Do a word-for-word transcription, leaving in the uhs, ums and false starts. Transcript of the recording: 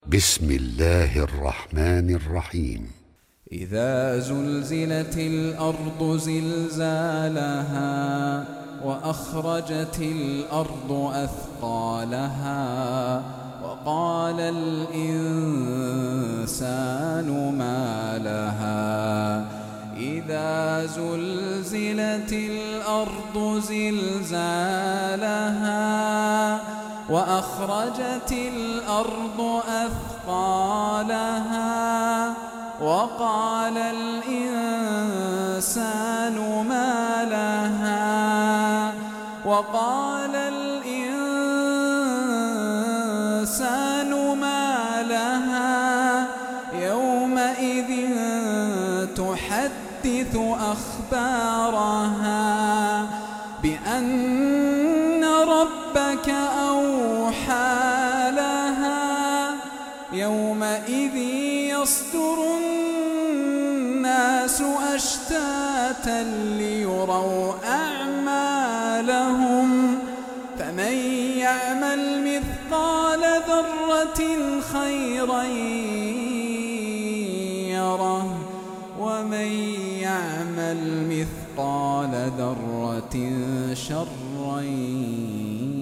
بسم الله الرحمن الرحيم. إذا زلزلت الأرض زلزالها وأخرجت الأرض أثقالها وقال الإنسان ما لها إذا زلزلت الأرض زلزالها وأخرجت الأرض أثقالها وقال الإنسان ما لها وقال الإنسان ما لها يومئذ تحدث أخبارها بأن ربك أوحى لها يومئذ يصدر الناس أشتاتا ليروا أعمالهم فمن يعمل مثقال ذرة خيرا يره ومن يعمل مثقال ذرة شرا